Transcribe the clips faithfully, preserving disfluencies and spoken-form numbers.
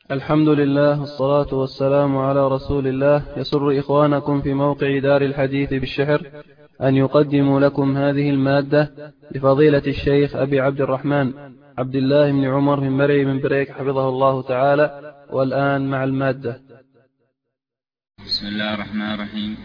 الحمد لله والصلاة والسلام على رسول الله. يسر إخوانكم في موقع دار الحديث بالشحر أن يقدموا لكم هذه المادة لفضيلة الشيخ أبي عبد الرحمن عبد الله بن عمر بن مري بن بريك حفظه الله تعالى. والآن مع المادة. بسم الله الرحمن الرحيم.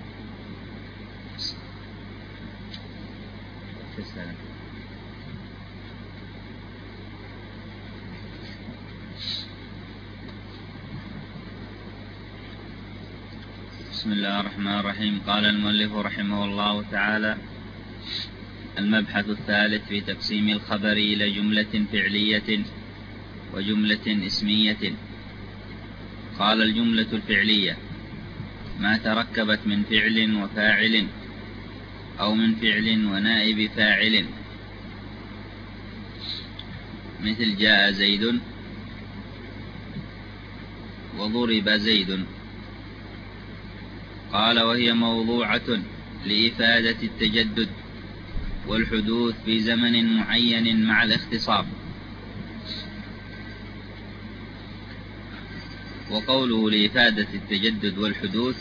بسم الله الرحمن الرحيم. قال المؤلف رحمه الله تعالى: المبحث الثالث في تقسيم الخبر إلى جملة فعلية وجملة اسمية. قال: الجملة الفعلية ما تركبت من فعل وفاعل أو من فعل ونائب فاعل، مثل جاء زيد وضرب زيد. قال: وهي موضوعة لإفادة التجدد والحدوث في زمن معين مع الاختصار. وقوله لإفادة التجدد والحدوث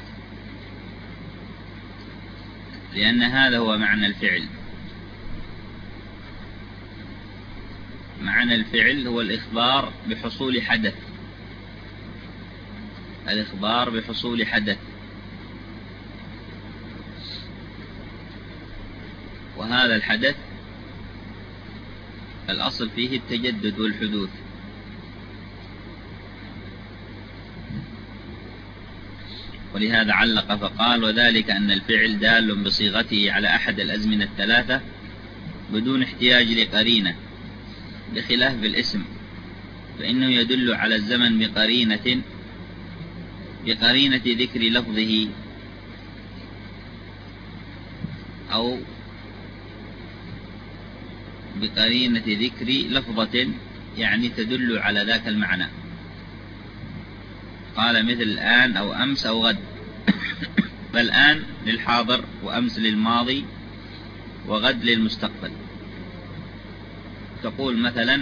لأن هذا هو معنى الفعل. معنى الفعل هو الإخبار بحصول حدث، الإخبار بحصول حدث، وهذا الحدث الأصل فيه التجدد والحدوث. ولهذا علق فقال: وذلك أن الفعل دال بصيغته على أحد الأزمنة الثلاثة بدون احتياج لقرينة، بخلاف بالاسم فإنه يدل على الزمن بقرينة بقرينة ذكر لفظه أو بقرينة ذكر لفظة يعني تدل على ذاك المعنى. قال: مثل الآن أو أمس أو غد. فالآن للحاضر، وأمس للماضي، وغد للمستقبل. تقول مثلا: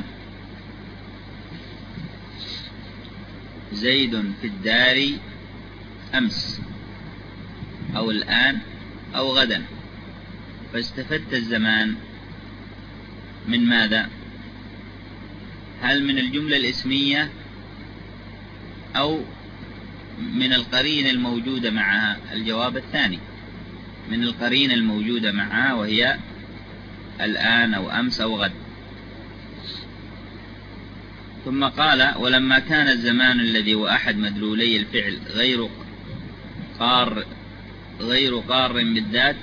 زيد في الدار أمس أو الآن أو غدا. فاستفدت الزمان من ماذا؟ هل من الجملة الاسمية أو من القرينة الموجودة معها؟ الجواب الثاني، من القرينة الموجودة معها، وهي الآن أو أمس أو غد. ثم قال: ولما كان الزمان الذي هو أحد مدلولي الفعل غير قار غير قار بالذات،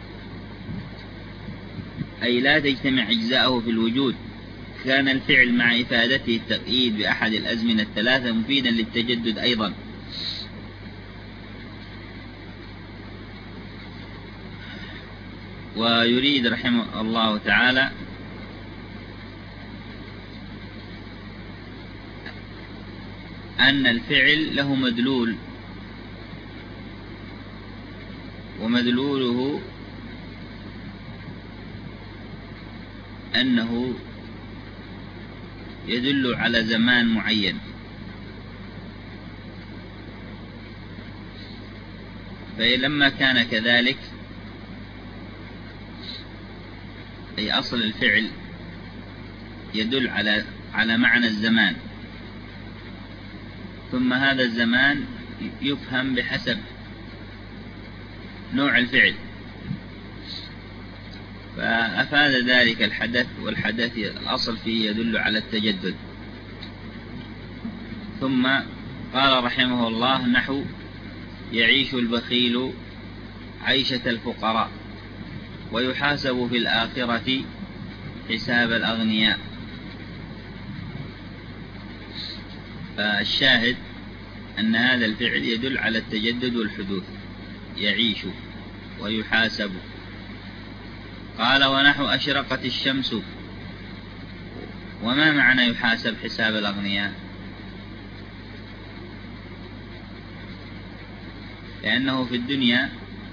أي لا تجتمع أجزاءه في الوجود، كان الفعل مع إفادته التقييد بأحد الأزمنة الثلاثة مفيدا للتجدد أيضا. ويريد رحمه الله تعالى أن الفعل له مدلول، ومدلوله أنه يدل على زمان معين. فلما كان كذلك، أي أصل الفعل يدل على على معنى الزمان، ثم هذا الزمان يفهم بحسب نوع الفعل، فأفاد ذلك الحدث، والحدث الأصل فيه يدل على التجدد. ثم قال رحمه الله: نحو يعيش البخيل عيشة الفقراء ويحاسب في الآخرة حساب الأغنياء. فالشاهد أن هذا الفعل يدل على التجدد والحدوث، يعيش ويحاسب. قال: ونحو أشرقت الشمس. وما معنى يحاسب حساب الأغنياء؟ لأنه في الدنيا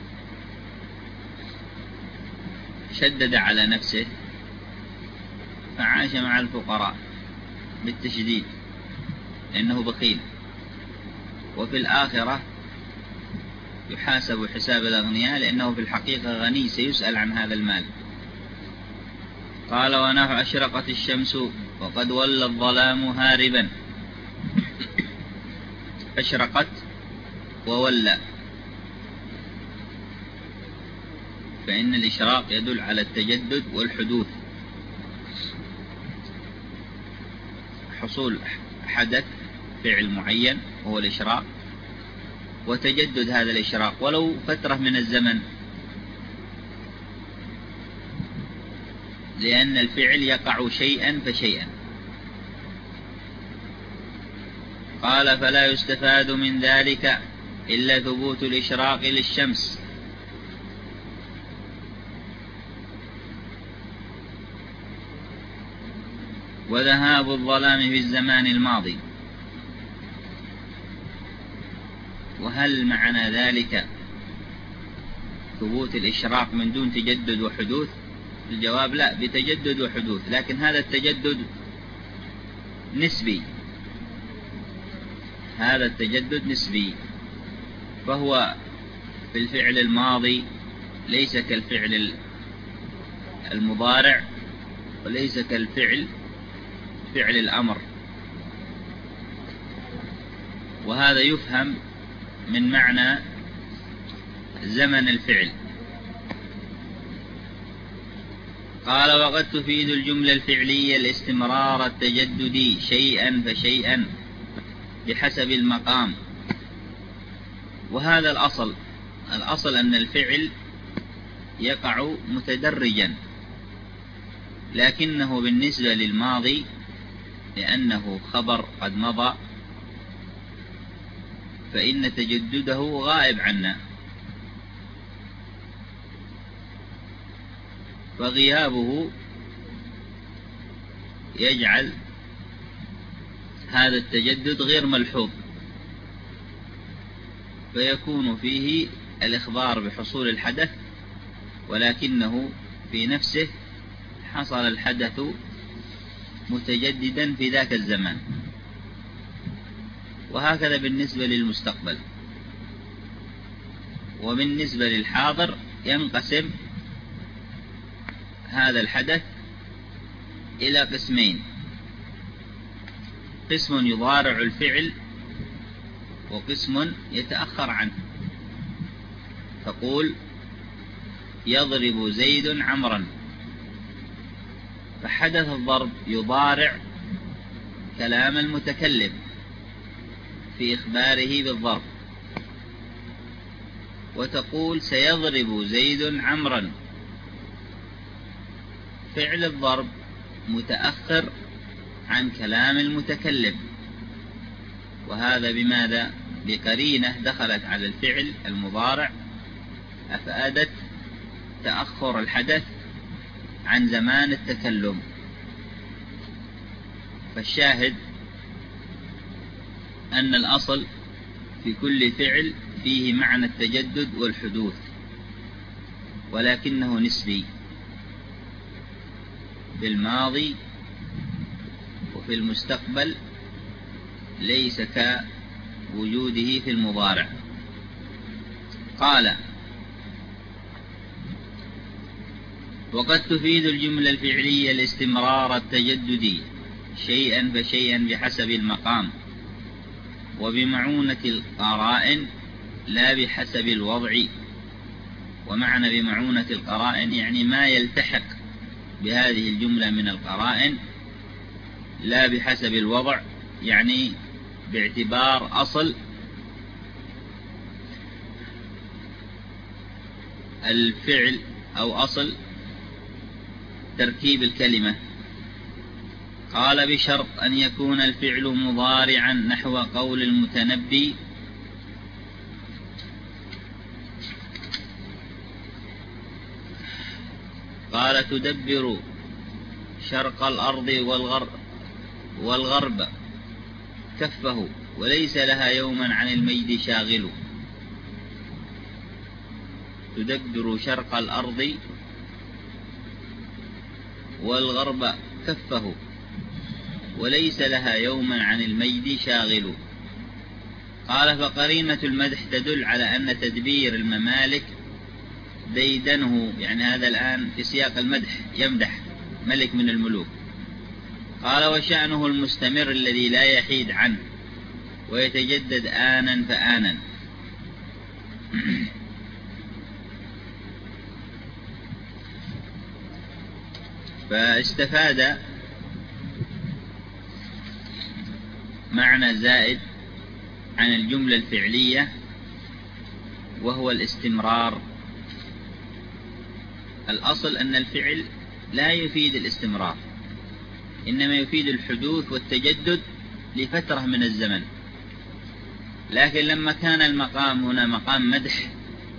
شدد على نفسه فعاش مع الفقراء بالتشديد، إنه بخيل، وفي الآخرة يحاسب حساب الأغنياء لأنه في الحقيقة غني سيسأل عن هذا المال. قال: ونحو أشرقت الشمس وقد ولى الظلام هاربا. أشرقت وولى، فإن الإشراق يدل على التجدد والحدوث، حصول حدث فعل معين وهو الإشراق، وتجدد هذا الإشراق ولو فترة من الزمن، لأن الفعل يقع شيئا فشيئا. قال: فلا يستفاد من ذلك إلا ثبوت الإشراق للشمس، وذهاب الظلام في الزمان الماضي. وهل معنى ذلك ثبوت الإشراق من دون تجدد وحدوث؟ الجواب: لا، بتجدد وحدوث، لكن هذا التجدد نسبي، هذا التجدد نسبي، فهو في الفعل الماضي ليس كالفعل المضارع، وليس كالفعل فعل الأمر. وهذا يفهم من معنى زمن الفعل. قال: وقد تفيد الجملة الفعلية الاستمرار التجددي شيئا فشيئا بحسب المقام. وهذا الأصل، الأصل أن الفعل يقع متدرجا، لكنه بالنسبة للماضي لأنه خبر قد مضى فإن تجدده غائب عنا، وغيابه يجعل هذا التجدد غير ملحوظ، فيكون فيه الإخبار بحصول الحدث، ولكنه في نفسه حصل الحدث متجددا في ذاك الزمان. وهكذا بالنسبة للمستقبل. وبالنسبة للحاضر ينقسم هذا الحدث إلى قسمين: قسم يضارع الفعل، وقسم يتأخر عنه. تقول: يضرب زيد عمرا، فحدث الضرب يضارع كلام المتكلم في إخباره بالضرب. وتقول: سيضرب زيد عمرا، فعل الضرب متأخر عن كلام المتكلم، وهذا بماذا؟ بقرينة دخلت على الفعل المضارع أفادت تأخر الحدث عن زمان التكلم. فالشاهد أن الأصل في كل فعل فيه معنى التجدد والحدوث، ولكنه نسبي في الماضي وفي المستقبل، ليس كوجوده في المضارع. قال: وقد تفيد الجملة الفعلية الاستمرار التجددي شيئا فشيئا بحسب المقام، وبمعونة القرائن لا بحسب الوضع. ومعنى بمعونة القرائن يعني ما يلتحق بهذه الجملة من القرائن، لا بحسب الوضع يعني باعتبار أصل الفعل أو أصل تركيب الكلمة. قال: بشرط أن يكون الفعل مضارعا نحو قول المتنبي: قال: تدبر شرق الأرض والغرب, والغرب كفه، وليس لها يوما عن المجد شاغل. تدبر شرق الأرض والغرب كفه، وليس لها يوما عن المجد شاغل. قال فقرينة المدح تدل على أن تدبير الممالك ديدنه، يعني هذا الآن في سياق المدح يمدح ملك من الملوك. قال وشأنه المستمر الذي لا يحيد عنه ويتجدد آنا فآنا. فاستفاد معنى زائد عن الجملة الفعلية وهو الاستمرار. الأصل أن الفعل لا يفيد الاستمرار، إنما يفيد الحدوث والتجدد لفترة من الزمن. لكن لما كان المقام هنا مقام مدح،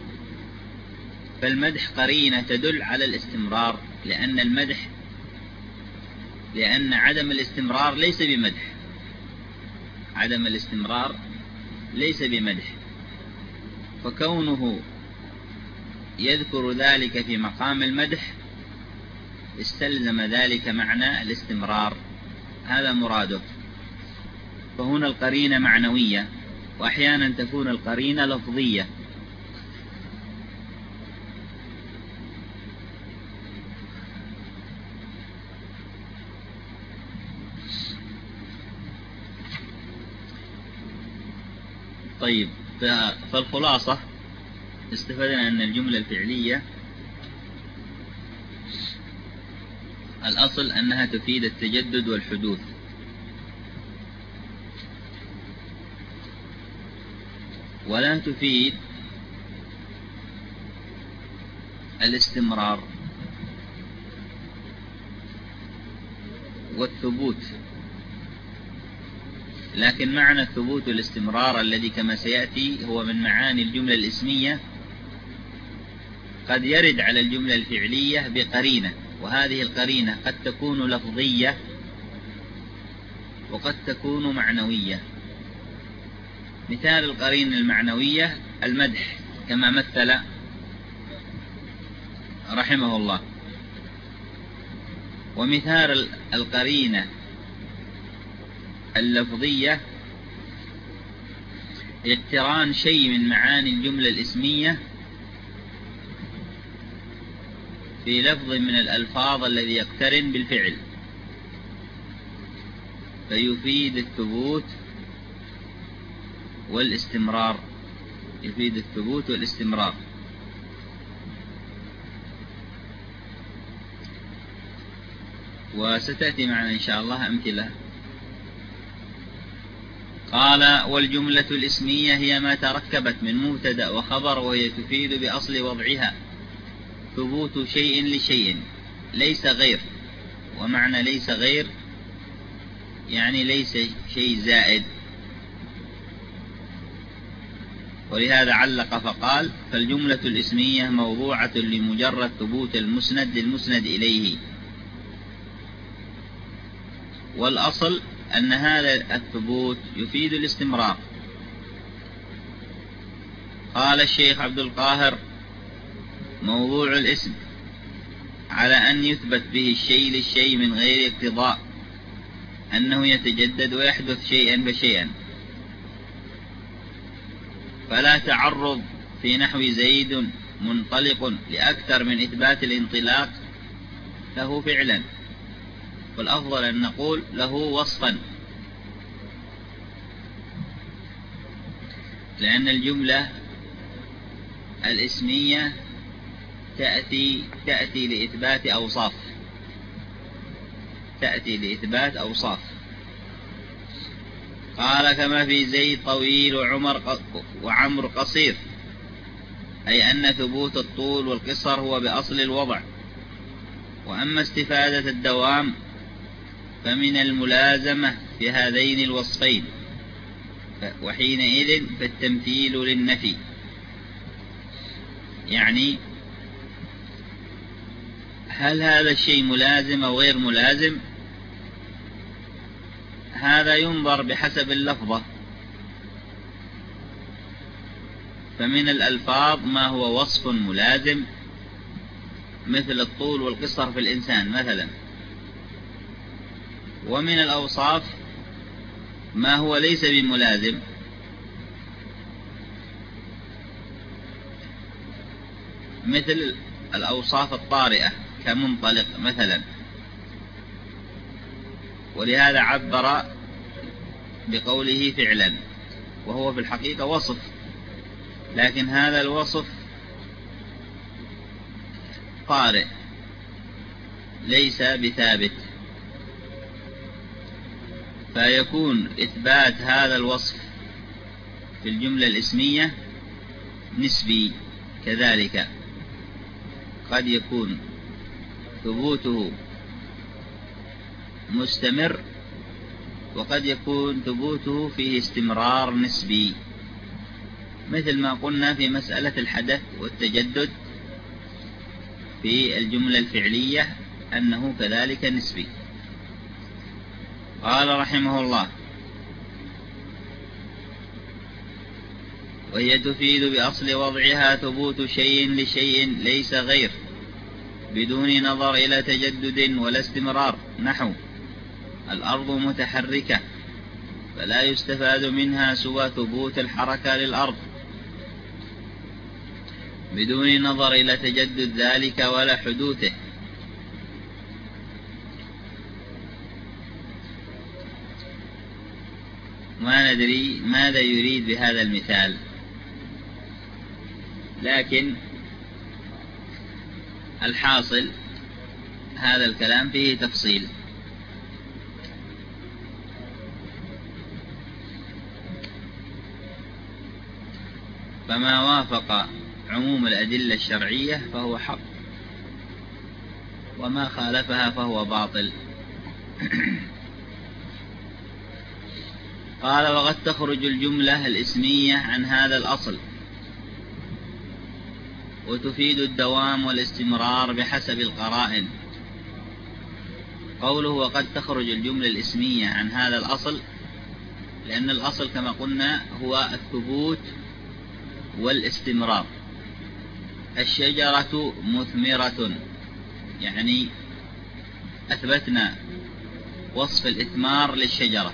فالمدح قرينة تدل على الاستمرار، لأن المدح لأن عدم الاستمرار ليس بمدح، عدم الاستمرار ليس بمدح. فكونه يذكر ذلك في مقام المدح استلزم ذلك معنى الاستمرار، هذا مراده. فهنا القرينة معنوية، وأحيانا تكون القرينة لفظية. طيب، فالخلاصة استفدنا أن الجملة الفعلية الأصل أنها تفيد التجدد والحدوث، ولا تفيد الاستمرار والثبوت. لكن معنى الثبوت والاستمرار الذي كما سيأتي هو من معاني الجملة الاسمية قد يرد على الجملة الفعلية بقرينة، وهذه القرينة قد تكون لفظية وقد تكون معنوية. مثال القرينة المعنوية المدح كما مثل رحمه الله. ومثال القرينة اللفظية اقتران شيء من معاني الجملة الاسمية في لفظ من الألفاظ الذي يقترن بالفعل فيفيد الثبوت والاستمرار، يفيد الثبوت والاستمرار. وستأتي معنا إن شاء الله أمثلة. قال والجملة الاسمية هي ما تركبت من مبتدأ وخبر، وهي تفيد بأصل وضعها ثبوت شيء لشيء ليس غير. ومعنى ليس غير يعني ليس شيء زائد. ولهذا علق فقال فالجملة الاسمية موضوعة لمجرد ثبوت المسند للمسند إليه. والأصل أن هذا الثبوت يفيد الاستمرار. قال الشيخ عبد القاهر موضوع الاسم على أن يثبت به الشيء للشيء من غير اقتضاء أنه يتجدد ويحدث شيئا فشيئا، فلا تعرض في نحو زيد منطلق لأكثر من إثبات الانطلاق له فعلا، والأفضل أن نقول له وصفا، لأن الجملة الاسمية تأتي تأتي لإثبات أوصاف تأتي لإثبات أوصاف. قال كما في زيد طويل وعمر وعمر قصير، أي أن ثبوت الطول والقصر هو بأصل الوضع. وأما استفادة الدوام فمن الملازمة في هذين الوصفين، وحينئذ فالتمثيل للنفي. يعني هل هذا الشيء ملازم أو غير ملازم؟ هذا ينظر بحسب اللفظة. فمن الألفاظ ما هو وصف ملازم مثل الطول والقصر في الإنسان مثلا، ومن الأوصاف ما هو ليس بملازم، مثل الأوصاف الطارئة كمنطلق مثلا، ولهذا عبر بقوله فعلا، وهو في الحقيقة وصف، لكن هذا الوصف طارئ ليس بثابت، فيكون إثبات هذا الوصف في الجملة الإسمية نسبي كذلك، قد يكون ثبوته مستمر، وقد يكون ثبوته فيه استمرار نسبي، مثل ما قلنا في مسألة الحدث والتجدد في الجملة الفعلية أنه كذلك نسبي. قال رحمه الله: وهي تفيد بأصل وضعها ثبوت شيء لشيء ليس غير، بدون نظر إلى تجدد ولا استمرار، نحو الأرض متحركة، فلا يستفاد منها سوى ثبوت الحركة للأرض، بدون نظر إلى تجدد ذلك ولا حدوثه. ما ندري ماذا يريد بهذا المثال، لكن الحاصل هذا الكلام فيه تفصيل. فما وافق عموم الأدلة الشرعية فهو حق، وما خالفها فهو باطل. قال: وقد تخرج الجملة الإسمية عن هذا الأصل، وتفيد الدوام والاستمرار بحسب القرائن. قوله وقد تخرج الجملة الإسمية عن هذا الأصل، لأن الأصل كما قلنا هو الثبوت والاستمرار. الشجرة مثمرة، يعني أثبتنا وصف الإثمار للشجرة،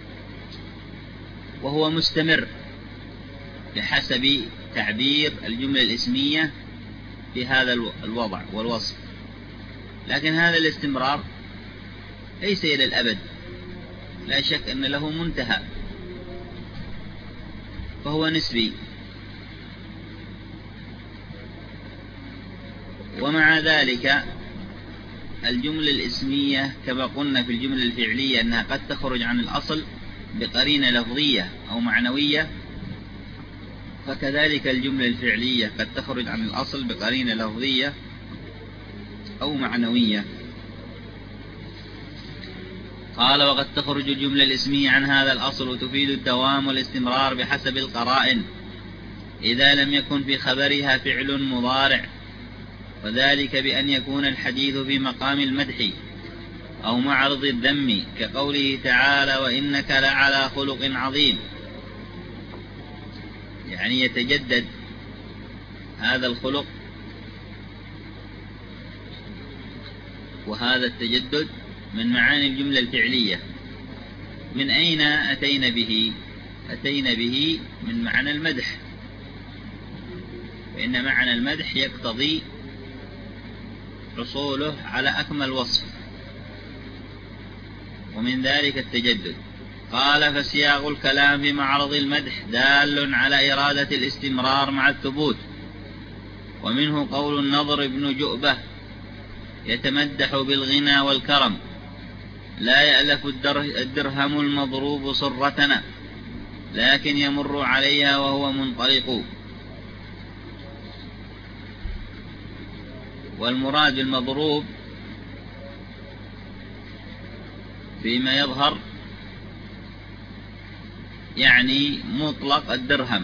وهو مستمر بحسب تعبير الجملة الإسمية في هذا الوضع والوصف، لكن هذا الاستمرار ليس إلى الأبد، لا شك أن له منتهى، فهو نسبي. ومع ذلك الجملة الإسمية كما قلنا في الجملة الفعلية أنها قد تخرج عن الأصل بقرينة لفظية أو معنوية، فكذلك الجملة الفعلية قد تخرج عن الأصل بقرينة لفظية أو معنوية. قال: وقد تخرج الجملة الإسمية عن هذا الأصل وتفيد الدوام والاستمرار بحسب القرائن، إذا لم يكن في خبرها فعل مضارع، وذلك بأن يكون الحديث في مقام المدح أو معرض الذم، كقوله تعالى: وإنك لعلى خلق عظيم، يعني يتجدد هذا الخلق، وهذا التجدد من معاني الجملة الفعلية. من أين أتينا به؟ أتينا به من معنى المدح، فإن معنى المدح يقتضي حصوله على أكمل وصف، ومن ذلك التجدد. قال: فسياق الكلام في معرض المدح دال على إرادة الاستمرار مع الثبوت. ومنه قول النضر بن جؤبة: يتمدح بالغنى والكرم، لا يألف الدرهم المضروب صرتنا، لكن يمر عليها وهو منطلق. والمراد المضروب فيما يظهر يعني مطلق الدرهم،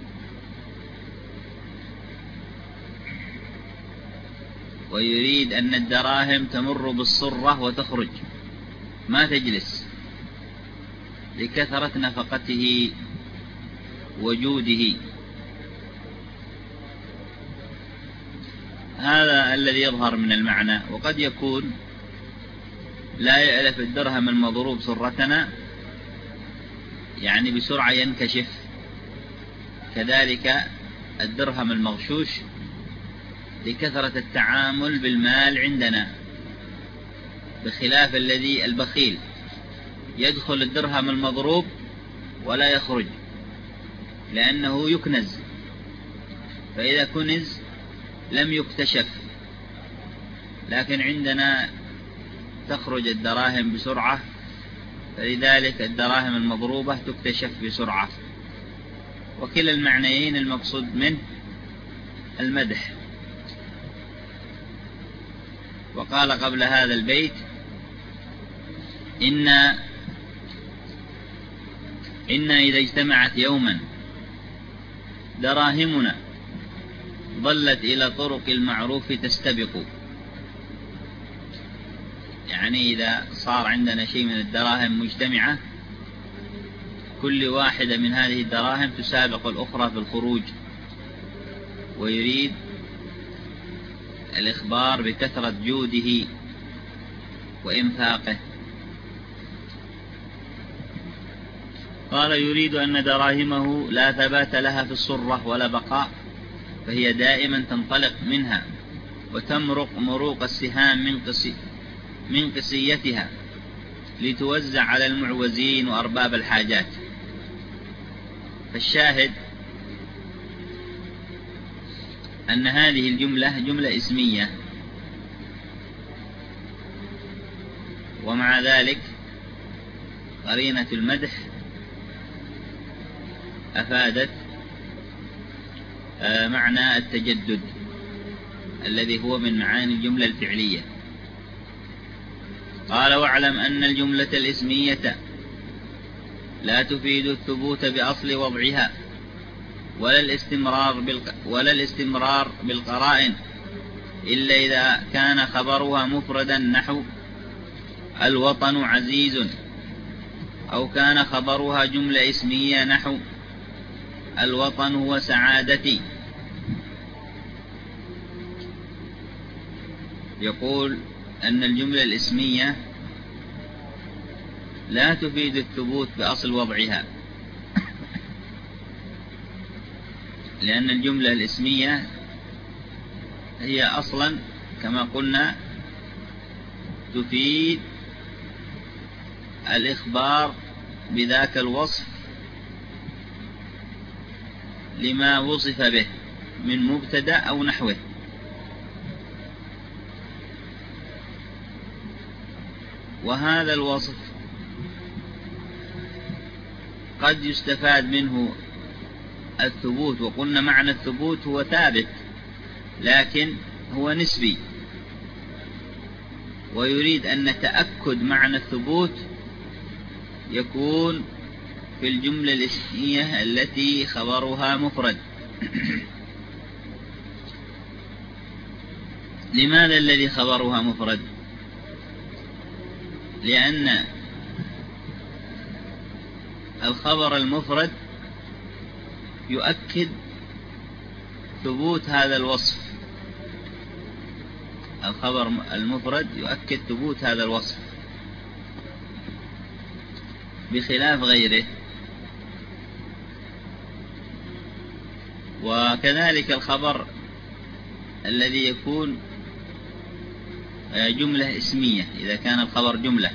ويريد أن الدراهم تمر بالصرة وتخرج ما تجلس لكثرة نفقته وجوده. هذا الذي يظهر من المعنى. وقد يكون لا يألف الدرهم المضروب سرتنا يعني بسرعة ينكشف، كذلك الدرهم المغشوش لكثرة التعامل بالمال عندنا، بخلاف الذي البخيل يدخل الدرهم المضروب ولا يخرج لأنه يكنز، فإذا كنز لم يكتشف. لكن عندنا تخرج الدراهم بسرعة، فلذلك الدراهم المضروبة تكتشف بسرعة. وكلا المعنيين المقصود منه المدح. وقال قبل هذا البيت: إن إن إذا اجتمعت يوما دراهمنا ظلت إلى طرق المعروف تستبق. يعني إذا صار عندنا شيء من الدراهم مجتمعة، كل واحدة من هذه الدراهم تسابق الأخرى في الخروج، ويريد الإخبار بكثرة جوده وإنفاقه. قال: يريد أن دراهمه لا ثبات لها في الصرة ولا بقاء، فهي دائما تنطلق منها وتمرق مروق السهام من قسي من قسيتها لتوزع على المعوزين وأرباب الحاجات. فالشاهد أن هذه الجملة جملة اسمية، ومع ذلك قرينة المدح أفادت معنى التجدد الذي هو من معاني الجملة الفعلية. قال: واعلم أن الجملة الاسمية لا تفيد الثبوت بأصل وضعها ولا الاستمرار ولا الاستمرار بالقرائن إلا إذا كان خبرها مفردا نحو الوطن عزيز، أو كان خبرها جملة اسمية نحو الوطن هو سعادتي. يقول أن الجملة الاسمية لا تفيد الثبوت بأصل وضعها، لأن الجملة الاسمية هي أصلا كما قلنا تفيد الإخبار بذاك الوصف لما وصف به من مبتدأ أو نحوه. وهذا الوصف قد يستفاد منه الثبوت، وقلنا معنى الثبوت هو ثابت لكن هو نسبي، ويريد أن تأكد معنى الثبوت يكون في الجملة الاسمية التي خبرها مفرد. لماذا الذي خبرها مفرد؟ لأن الخبر المفرد يؤكد ثبوت هذا الوصف. الخبر المفرد يؤكد ثبوت هذا الوصف بخلاف غيره. وكذلك الخبر الذي يكون جملة اسمية إذا كان الخبر جملة،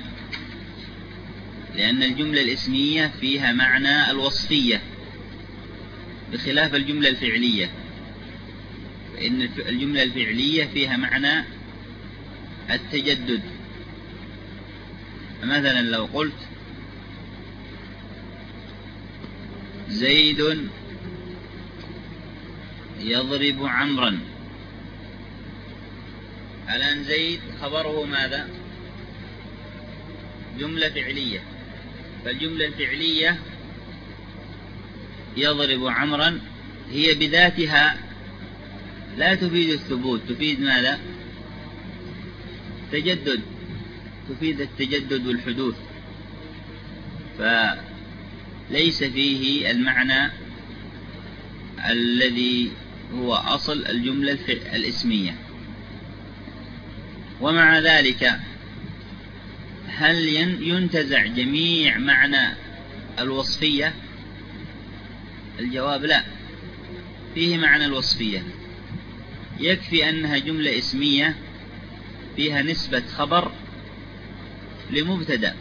لأن الجملة الاسمية فيها معنى الوصفية بخلاف الجملة الفعلية، فإن الجملة الفعلية فيها معنى التجدد. مثلا لو قلت زيد يضرب عمرا، الآن زيد خبره ماذا؟ جملة فعلية، فالجملة الفعلية يضرب عمرا هي بذاتها لا تفيد الثبوت، تفيد ماذا؟ تجدد، تفيد التجدد والحدوث، فليس فيه المعنى الذي هو أصل الجملة الاسمية. ومع ذلك هل ينتزع جميع معنى الوصفية؟ الجواب لا، فيه معنى الوصفية، يكفي أنها جملة اسمية فيها نسبة خبر لمبتدأ،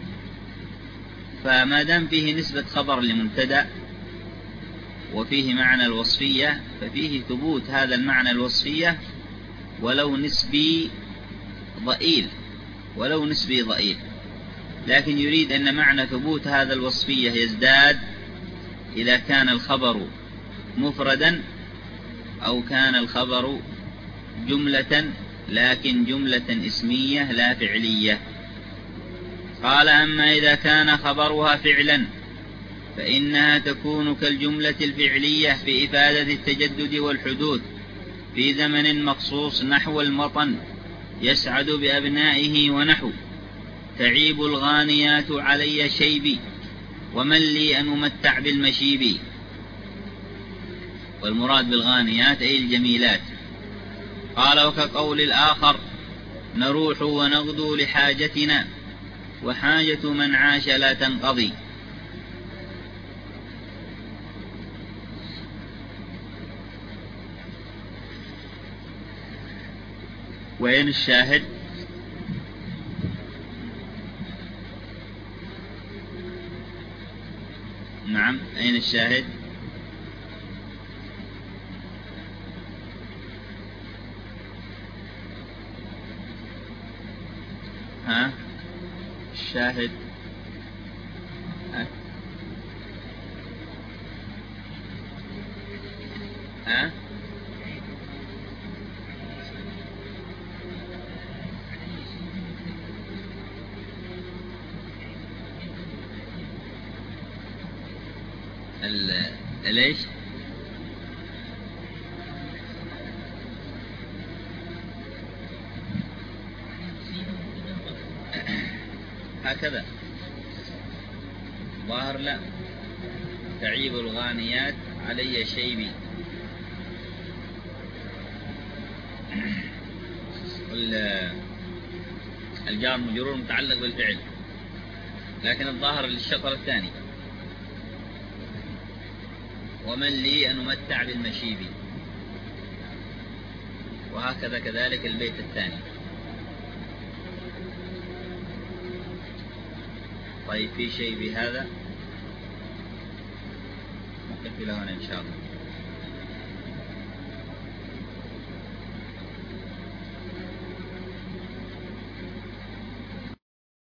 فما دام فيه نسبة خبر لمبتدأ وفيه معنى الوصفية ففيه ثبوت هذا المعنى الوصفية ولو نسبي ضئيل، ولو نسبي ضئيل، لكن يريد أن معنى ثبوت هذا الوصفية يزداد إذا كان الخبر مفردا أو كان الخبر جملة، لكن جملة اسمية لا فعلية. قال: أما إذا كان خبرها فعلا فإنها تكون كالجملة الفعلية في إفادة التجدد والحدوث في زمن مخصوص، نحو المطن يسعد بأبنائه، ونحو تعيب الغانيات علي شيبي، ومن لي أن أمتع بالمشيب. والمراد بالغانيات أي الجميلات. قال: وكقول الآخر: نروح ونغدو لحاجتنا، وحاجة من عاش لا تنقضي. وين الشاهد؟ نعم، أين الشاهد؟ ها؟ الشاهد ها؟ ها؟ ليش؟ هكذا ظاهر. لا، تعيب الغانيات علي شيبي. الجار مجرور متعلق بالفعل، لكن الظاهر للشطر الثاني: ومن لي أن أمتع بالمشيب. وهكذا كذلك البيت الثاني. طيب، في شيء بهذا؟ نقف له هنا إن شاء الله.